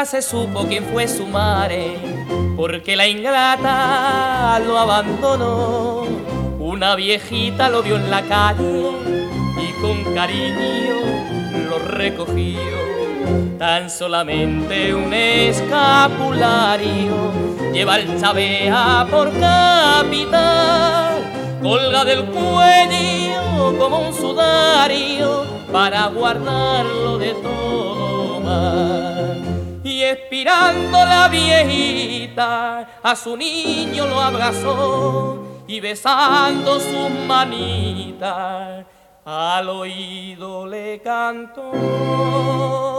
Nunca se supo quién fue su madre, porque la ingrata lo abandonó. Una viejita lo vio en la calle y con cariño lo recogió. Tan solamente un escapulario lleva el Chavea por capital, colga del cuello como un sudario para guardarlo de todo mal. Y expirando la viejita a su niño lo abrazó, y besando sus manitas al oído le cantó.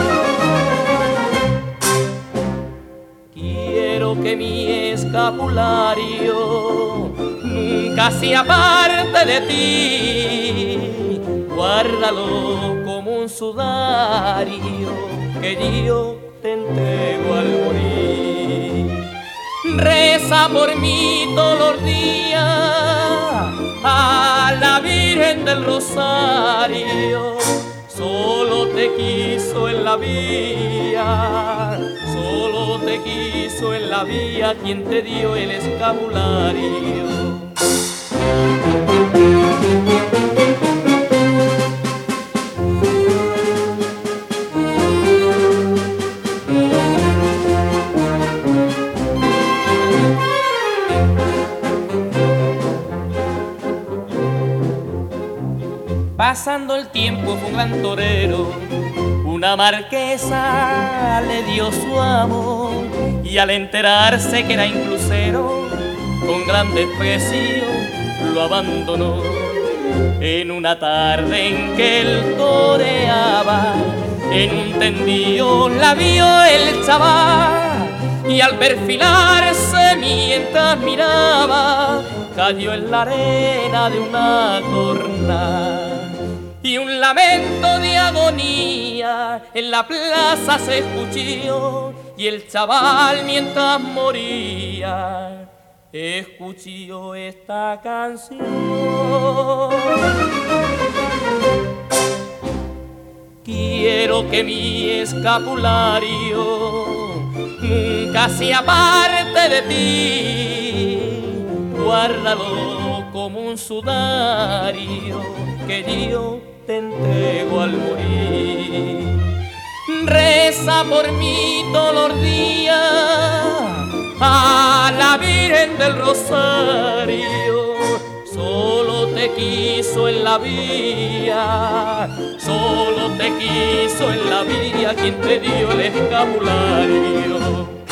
Quiero que mi escapulario nunca se aparte de ti, guárdalo como un sudario que yo te entrego al morir. Reza por mí todos los días a la Virgen del Rosario. Solo te quiso en la vía, solo te quiso en la vía quien te dio el escapulario. Pasando el tiempo fue un gran torero, una marquesa le dio su amor, y al enterarse que era inclusero, con gran desprecio lo abandonó. En una tarde en que él toreaba, en un tendillo la vio el chaval, y al perfilarse mientras miraba, cayó en la arena de una torna. Y un lamento de agonía en la plaza se escuchó, y el chaval mientras moría escuchó esta canción. Quiero que mi escapulario nunca se aparte de ti, guárdalo como un sudario que yo te entrego al morir. Reza por mí todos los días a la Virgen del Rosario. Solo te quiso en la vía, solo te quiso en la vía quien te dio el escapulario.